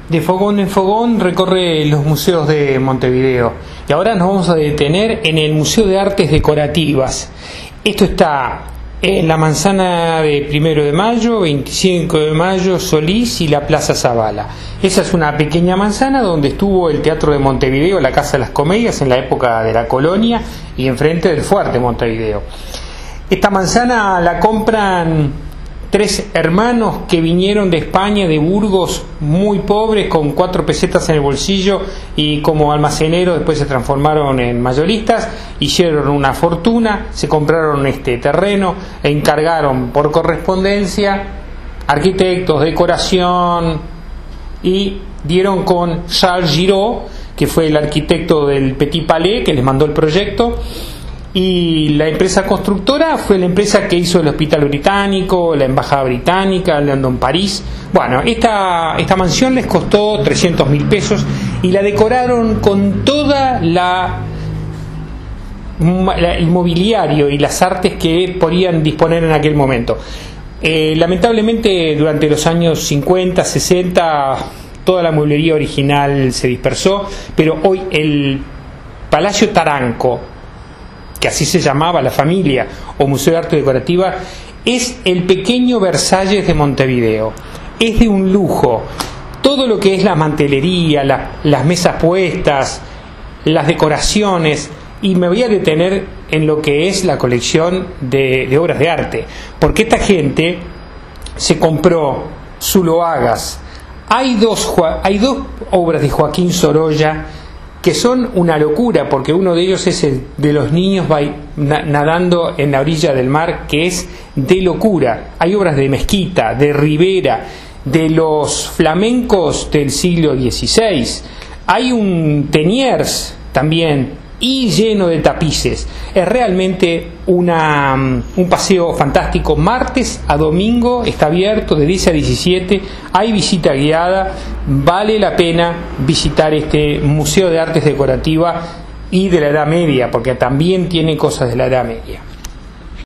De fogón en fogón recorre los museos de Montevideo y ahora nos vamos a detener en el Museo de Artes Decorativas. Esto está en la Manzana de 1 de Mayo, 25 de Mayo, Solís y la Plaza Zavala. Esa es una pequeña manzana donde estuvo el Teatro de Montevideo, la Casa de las Comedias en la época de la colonia y enfrente del Fuerte Montevideo. Esta manzana la compran 3 hermanos que vinieron de España, de Burgos, muy pobres, con 4 pesetas en el bolsillo, y como almaceneros después se transformaron en mayoristas, hicieron una fortuna, se compraron este terreno e encargaron por correspondencia arquitectos, decoración, y dieron con Charles Giraud, que fue el arquitecto del Petit Palais, que les mandó el proyecto. Y la empresa constructora fue la empresa que hizo el Hospital Británico, la Embajada Británica, el London París. Bueno, esta mansión les costó 300.000 pesos y la decoraron con toda el mobiliario y las artes que podían disponer en aquel momento. Lamentablemente durante los años 50, 60 toda la mueblería original se dispersó, pero hoy el Palacio Taranco, que así se llamaba la familia, o Museo de Arte Decorativa, es el pequeño Versalles de Montevideo. Es de un lujo. Todo lo que es la mantelería, las mesas puestas, las decoraciones, y me voy a detener en lo que es la colección de obras de arte, porque esta gente se compró Zuloagas. Hay dos obras de Joaquín Sorolla que son una locura, porque uno de ellos es el de los niños nadando en la orilla del mar, que es de locura. Hay obras de Mezquita, de Rivera, de los flamencos del siglo XVI. Hay un Teniers también, y lleno de tapices. Es realmente un paseo fantástico. Martes a domingo está abierto de 10 a 17, hay visita guiada. Vale la pena visitar este Museo de Artes Decorativas y de la Edad Media, porque también tiene cosas de la Edad Media.